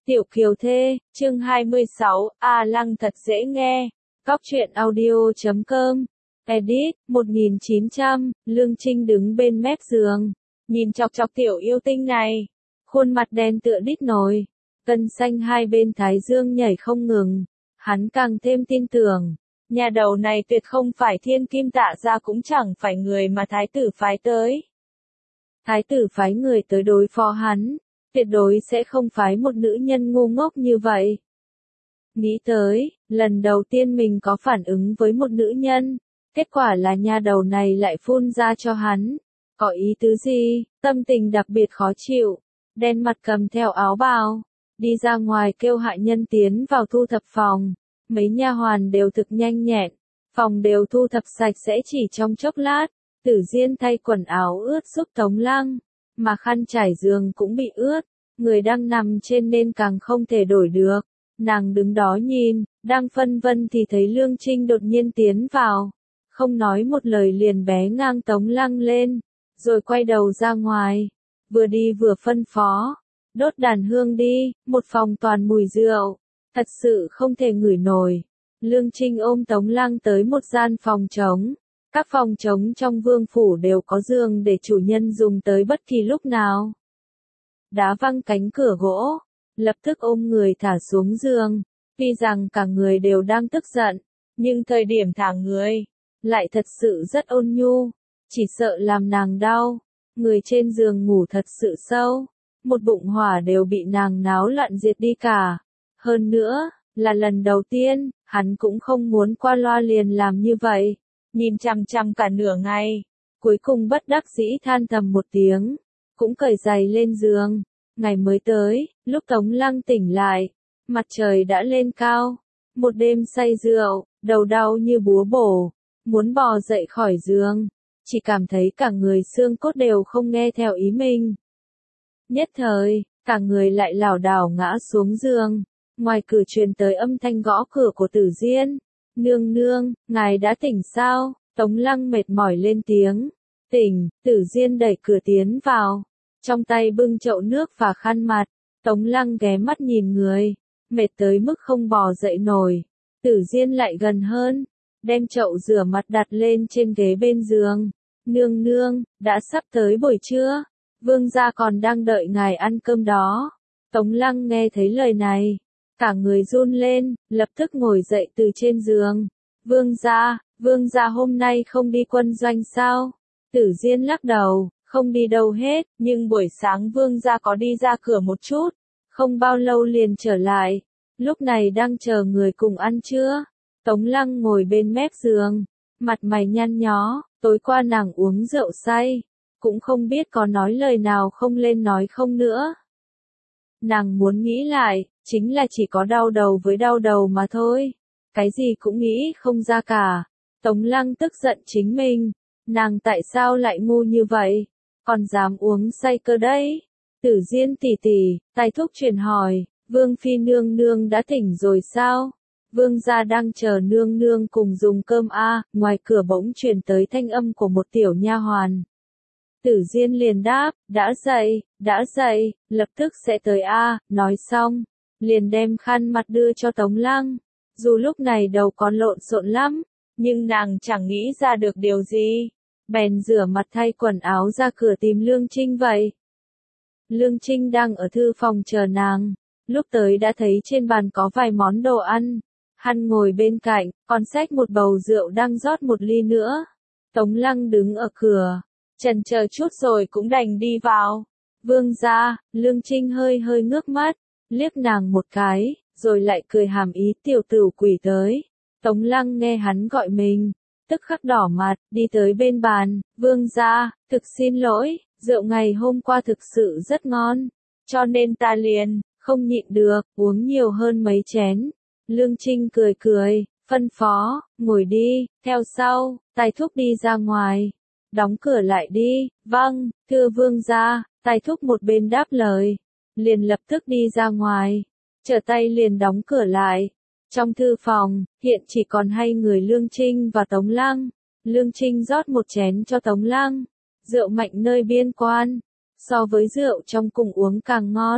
Tiểu Kiều Thê, chương 26, Lăng thật dễ nghe. Góc truyện audio.com. Edit, 1900, Lương Trinh đứng bên mép giường. Nhìn chọc chọc tiểu yêu tinh này. Khuôn mặt đen tựa đít nồi. Gân xanh hai bên thái dương nhảy không ngừng. Hắn càng thêm tin tưởng. Nhà đầu này tuyệt không phải thiên kim tạ ra, cũng chẳng phải người mà thái tử phái tới. Thái tử phái người tới đối phó hắn. Tuyệt đối sẽ không phái một nữ nhân ngu ngốc như vậy. Nghĩ tới, lần đầu tiên mình có phản ứng với một nữ nhân, kết quả là nha đầu này lại phun ra cho hắn. Có ý tứ gì? Tâm tình đặc biệt khó chịu, đen mặt cầm theo áo bào, đi ra ngoài kêu hạ nhân tiến vào thu thập phòng. Mấy nha hoàn đều thực nhanh nhẹn, phòng đều thu thập sạch sẽ chỉ trong chốc lát. Tử Diên thay quần áo ướt giúp Tống Lăng, mà khăn trải giường cũng bị ướt, người đang nằm trên nên càng không thể đổi được. Nàng đứng đó nhìn, đang phân vân thì thấy Lương Trinh đột nhiên tiến vào, không nói một lời liền bé ngang Tống Lăng lên, rồi quay đầu ra ngoài, vừa đi vừa phân phó, đốt đàn hương đi, một phòng toàn mùi rượu, thật sự không thể ngửi nổi. Lương Trinh ôm Tống Lăng tới một gian phòng trống. Các phòng trống trong vương phủ đều có giường để chủ nhân dùng tới bất kỳ lúc nào. Đá văng cánh cửa gỗ, lập tức ôm người thả xuống giường. Tuy rằng cả người đều đang tức giận, nhưng thời điểm thả người lại thật sự rất ôn nhu, chỉ sợ làm nàng đau. Người trên giường ngủ thật sự sâu, một bụng hỏa đều bị nàng náo loạn diệt đi cả. Hơn nữa, là lần đầu tiên, hắn cũng không muốn qua loa liền làm như vậy. Nhìn chằm chằm cả nửa ngày, cuối cùng bất đắc dĩ than thầm một tiếng, cũng cởi giày lên giường. Ngày mới tới, lúc Tống Lăng tỉnh lại, mặt trời đã lên cao, một đêm say rượu, đầu đau như búa bổ, muốn bò dậy khỏi giường, chỉ cảm thấy cả người xương cốt đều không nghe theo ý mình. Nhất thời, cả người lại lảo đảo ngã xuống giường, ngoài cửa truyền tới âm thanh gõ cửa của Tử Diên. Nương nương, ngài đã tỉnh sao? Tống Lăng mệt mỏi lên tiếng. Tỉnh. Tử Diên đẩy cửa tiến vào, trong tay bưng chậu nước và khăn mặt. Tống Lăng ghé mắt nhìn người, mệt tới mức không bò dậy nổi. Tử Diên lại gần hơn, đem chậu rửa mặt đặt lên trên ghế bên giường. Nương nương, đã sắp tới buổi trưa, vương gia còn đang đợi ngài ăn cơm đó. Tống Lăng nghe thấy lời này, cả người run lên, lập tức ngồi dậy từ trên giường. Vương gia hôm nay không đi quân doanh sao? Tử Diên lắc đầu, không đi đâu hết, nhưng buổi sáng vương gia có đi ra cửa một chút, không bao lâu liền trở lại, lúc này đang chờ người cùng ăn trưa. Tống Lăng ngồi bên mép giường, mặt mày nhăn nhó, tối qua nàng uống rượu say, cũng không biết có nói lời nào không lên nói không nữa. Nàng muốn nghĩ lại, chính là chỉ có đau đầu với đau đầu mà thôi. Cái gì cũng nghĩ không ra cả. Tống Lăng tức giận chính mình. Nàng tại sao lại ngu như vậy? Còn dám uống say cơ đấy. Tử Diên tỷ tỷ, Tài Thúc truyền hỏi, Vương phi nương nương đã tỉnh rồi sao? Vương gia đang chờ nương nương cùng dùng cơm ngoài cửa bỗng truyền tới thanh âm của một tiểu nha hoàn. Tử Diên liền đáp, đã dậy, lập tức sẽ tới nói xong, liền đem khăn mặt đưa cho Tống Lăng. Dù lúc này đầu còn lộn xộn lắm, nhưng nàng chẳng nghĩ ra được điều gì, bèn rửa mặt thay quần áo ra cửa tìm Lương Trinh vậy. Lương Trinh đang ở thư phòng chờ nàng, lúc tới đã thấy trên bàn có vài món đồ ăn, hắn ngồi bên cạnh, còn xách một bầu rượu đang rót một ly nữa. Tống Lăng đứng ở cửa, chần chờ chút rồi cũng đành đi vào. Vương gia, Lương Trinh hơi ngước mắt, liếc nàng một cái, rồi lại cười hàm ý tiểu tử quỷ tới. Tống Lăng nghe hắn gọi mình, tức khắc đỏ mặt, đi tới bên bàn. Vương gia, thực xin lỗi, rượu ngày hôm qua thực sự rất ngon, cho nên ta liền không nhịn được, uống nhiều hơn mấy chén. Lương Trinh cười, phân phó, ngồi đi, theo sau, Tài Thúc đi ra ngoài. Đóng cửa lại đi. Vâng, thưa vương gia. Tài Thúc một bên đáp lời, liền lập tức đi ra ngoài, trở tay liền đóng cửa lại. Trong thư phòng, hiện chỉ còn hai người Lương Trinh và Tống Lăng. Lương Trinh rót một chén cho Tống Lăng, rượu mạnh nơi biên quan, so với rượu trong cung uống càng ngon.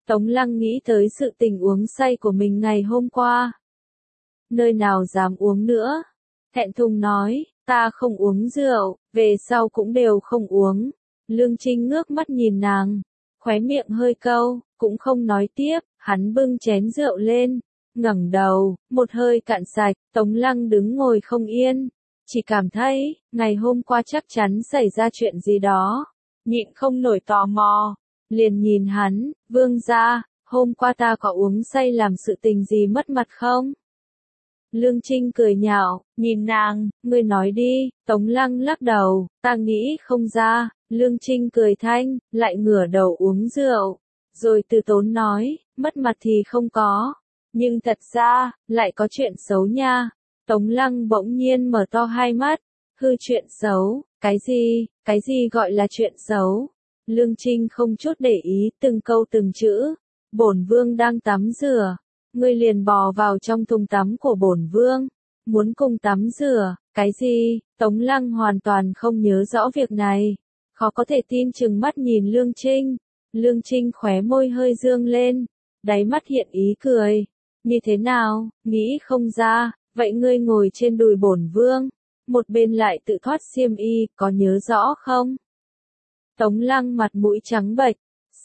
Tống Lăng nghĩ tới sự tình uống say của mình ngày hôm qua. Nơi nào dám uống nữa. Thẹn thùng nói, ta không uống rượu, về sau cũng đều không uống. Lương Trinh ngước mắt nhìn nàng, khóe miệng hơi câu, cũng không nói tiếp, hắn bưng chén rượu lên, ngẩng đầu, một hơi cạn sạch, Tống Lăng đứng ngồi không yên, chỉ cảm thấy, ngày hôm qua chắc chắn xảy ra chuyện gì đó, nhịn không nổi tò mò, liền nhìn hắn, Vương gia, hôm qua ta có uống say làm sự tình gì mất mặt không? Lương Trinh cười nhạo, nhìn nàng, ngươi nói đi, Tống Lăng lắc đầu, ta nghĩ không ra, Lương Trinh cười thanh, lại ngửa đầu uống rượu, rồi từ tốn nói, mất mặt thì không có, nhưng thật ra, lại có chuyện xấu nha. Tống Lăng bỗng nhiên mở to hai mắt, hư chuyện xấu, cái gì gọi là chuyện xấu? Lương Trinh không chút để ý từng câu từng chữ, bổn vương đang tắm rửa. Ngươi liền bò vào trong thùng tắm của bổn vương, muốn cùng tắm rửa, cái gì? Tống Lăng hoàn toàn không nhớ rõ việc này, khó có thể tin chừng mắt nhìn Lương Trinh. Lương Trinh khóe môi hơi dương lên, đáy mắt hiện ý cười. Như thế nào, nghĩ không ra, vậy ngươi ngồi trên đùi bổn vương, một bên lại tự thoát xiêm y, có nhớ rõ không? Tống Lăng mặt mũi trắng bệch,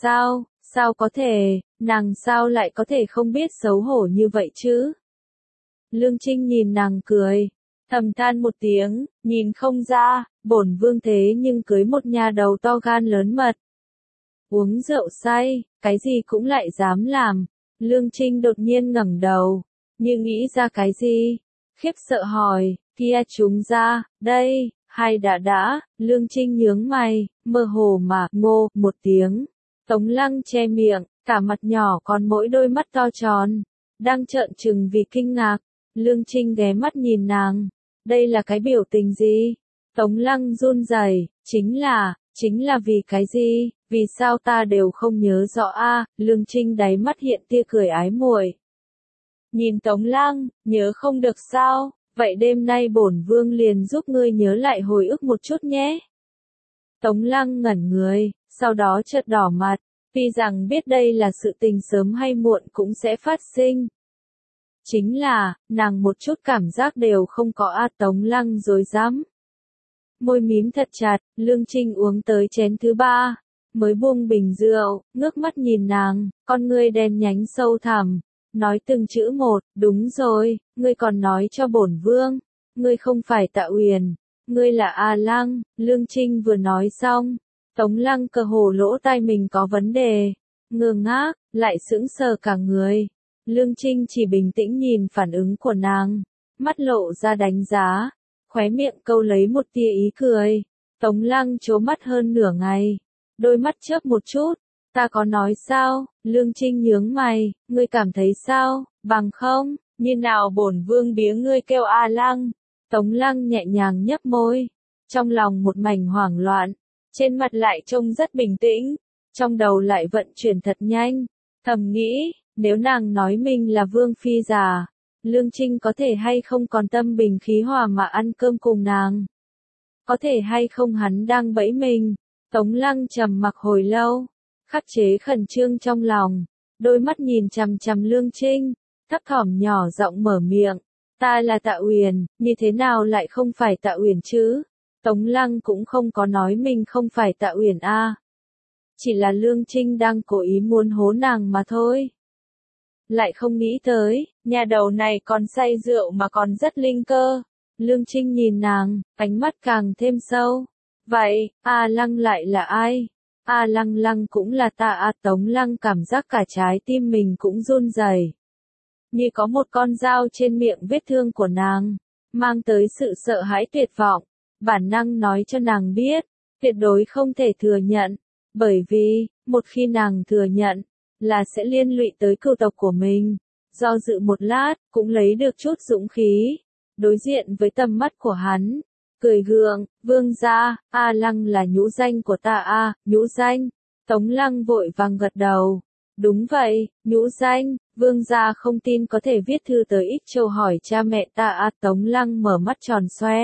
sao có thể, nàng sao lại có thể không biết xấu hổ như vậy chứ? Lương Trinh nhìn nàng cười, thầm than một tiếng, nhìn không ra, bổn vương thế nhưng cưới một nhà đầu to gan lớn mật. Uống rượu say, cái gì cũng lại dám làm. Lương Trinh đột nhiên ngẩng đầu, như nghĩ ra cái gì, khiếp sợ hỏi, kia chúng ra, đây, hay đã, Lương Trinh nhướng mày, mơ hồ mà, ngô, một tiếng. Tống Lăng che miệng, cả mặt nhỏ còn mỗi đôi mắt to tròn, đang trợn trừng vì kinh ngạc. Lương Trinh ghé mắt nhìn nàng, đây là cái biểu tình gì? Tống Lăng run rẩy, chính là vì cái gì? Vì sao ta đều không nhớ rõ a? Lương Trinh đáy mắt hiện tia cười ái muội. Nhìn Tống Lăng, nhớ không được sao? Vậy đêm nay bổn vương liền giúp ngươi nhớ lại hồi ức một chút nhé. Tống Lăng ngẩn người, sau đó chợt đỏ mặt, tuy rằng biết đây là sự tình sớm hay muộn cũng sẽ phát sinh. Chính là, nàng một chút cảm giác đều không có a. Tống Lăng dối dám. Môi mím thật chặt, Lương Trinh uống tới chén thứ ba, mới buông bình rượu, ngước mắt nhìn nàng, con ngươi đen nhánh sâu thẳm, nói từng chữ một, đúng rồi, ngươi còn nói cho bổn vương, ngươi không phải Tạ Uyển, ngươi là A Lăng. Lương Trinh vừa nói xong, Tống Lăng cơ hồ lỗ tai mình có vấn đề, ngơ ngác, lại sững sờ cả người. Lương Trinh chỉ bình tĩnh nhìn phản ứng của nàng, mắt lộ ra đánh giá, khóe miệng câu lấy một tia ý cười. Tống Lăng trố mắt hơn nửa ngày, đôi mắt chớp một chút, ta có nói sao? Lương Trinh nhướng mày, ngươi cảm thấy sao, bằng không, như nào bổn vương biếng ngươi kêu A Lăng. Tống Lăng nhẹ nhàng nhấp môi, trong lòng một mảnh hoảng loạn, trên mặt lại trông rất bình tĩnh, trong đầu lại vận chuyển thật nhanh, thầm nghĩ, nếu nàng nói mình là vương phi già, Lương Trinh có thể hay không còn tâm bình khí hòa mà ăn cơm cùng nàng? Có thể hay không hắn đang bẫy mình? Tống Lăng trầm mặc hồi lâu, khắc chế khẩn trương trong lòng, đôi mắt nhìn chằm chằm Lương Trinh, thấp thỏm nhỏ giọng mở miệng, ta là Tạ Uyển, như thế nào lại không phải Tạ Uyển chứ? Tống Lăng cũng không có nói mình không phải Tạ Uyển a, chỉ là Lương Trinh đang cố ý muốn hố nàng mà thôi. Lại không nghĩ tới, nhà đầu này còn say rượu mà còn rất linh cơ. Lương Trinh nhìn nàng, ánh mắt càng thêm sâu. Vậy, A Lăng lại là ai? A Lăng Lăng cũng là ta a. Tống Lăng cảm giác cả trái tim mình cũng run rẩy, như có một con dao trên miệng vết thương của nàng, mang tới sự sợ hãi tuyệt vọng. Bản năng nói cho nàng biết, tuyệt đối không thể thừa nhận, bởi vì, một khi nàng thừa nhận, là sẽ liên lụy tới cửu tộc của mình. Do dự một lát, cũng lấy được chút dũng khí, đối diện với tầm mắt của hắn, cười gượng, vương gia, A Lăng là nhũ danh của ta a. Nhũ danh? Tống Lăng vội vàng gật đầu. Đúng vậy, nhũ danh, vương gia không tin có thể viết thư tới Ích Châu hỏi cha mẹ ta a. Tống Lăng mở mắt tròn xoe.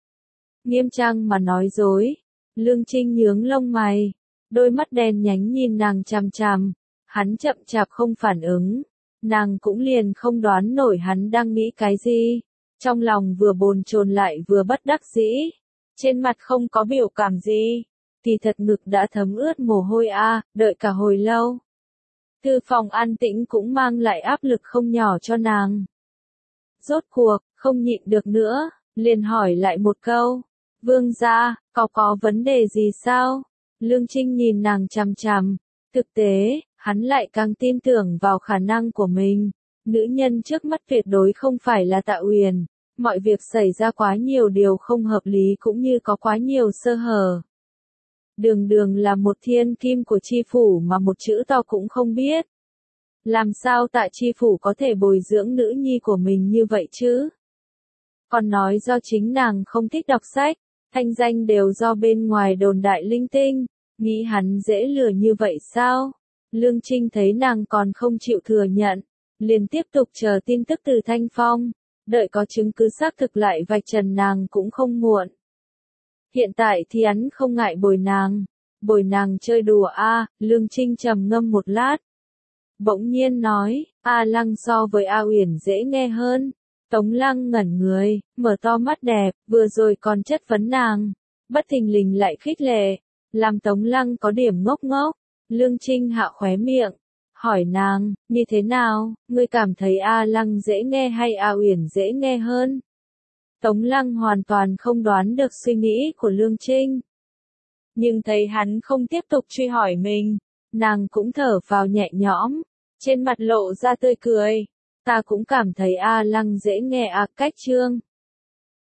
Nghiêm trang mà nói dối. Lương Trinh nhướng lông mày, đôi mắt đen nhánh nhìn nàng chằm chằm. Hắn chậm chạp không phản ứng. Nàng cũng liền không đoán nổi hắn đang nghĩ cái gì. Trong lòng vừa bồn chồn lại vừa bất đắc dĩ. Trên mặt không có biểu cảm gì. Kỳ thật ngực đã thấm ướt mồ hôi đợi cả hồi lâu. Thư phòng an tĩnh cũng mang lại áp lực không nhỏ cho nàng. Rốt cuộc, không nhịn được nữa, liền hỏi lại một câu. Vương gia, có vấn đề gì sao? Lương Trinh nhìn nàng chằm chằm. Thực tế, hắn lại càng tin tưởng vào khả năng của mình. Nữ nhân trước mắt tuyệt đối không phải là Tạ Uyển. Mọi việc xảy ra quá nhiều điều không hợp lý cũng như có quá nhiều sơ hở. Đường đường là một thiên kim của chi phủ mà một chữ to cũng không biết. Làm sao Tạ chi phủ có thể bồi dưỡng nữ nhi của mình như vậy chứ? Còn nói do chính nàng không thích đọc sách, thanh danh đều do bên ngoài đồn đại linh tinh, nghĩ hắn dễ lừa như vậy sao? Lương Trinh thấy nàng còn không chịu thừa nhận, liền tiếp tục chờ tin tức từ Thanh Phong, đợi có chứng cứ xác thực lại vạch trần nàng cũng không muộn. Hiện tại thì hắn không ngại bồi nàng chơi đùa Lương Trinh trầm ngâm một lát. Bỗng nhiên nói, A Lăng so với A Uyển dễ nghe hơn. Tống Lăng ngẩn người, mở to mắt đẹp, vừa rồi còn chất vấn nàng, bất thình lình lại khích lệ, làm Tống Lăng có điểm ngốc ngốc. Lương Trinh hạ khóe miệng, hỏi nàng, như thế nào, ngươi cảm thấy A Lăng dễ nghe hay A Uyển dễ nghe hơn? Tống Lăng hoàn toàn không đoán được suy nghĩ của Lương Trinh. Nhưng thấy hắn không tiếp tục truy hỏi mình, nàng cũng thở vào nhẹ nhõm, trên mặt lộ ra tươi cười. Ta cũng cảm thấy A Lăng dễ nghe cách Trương.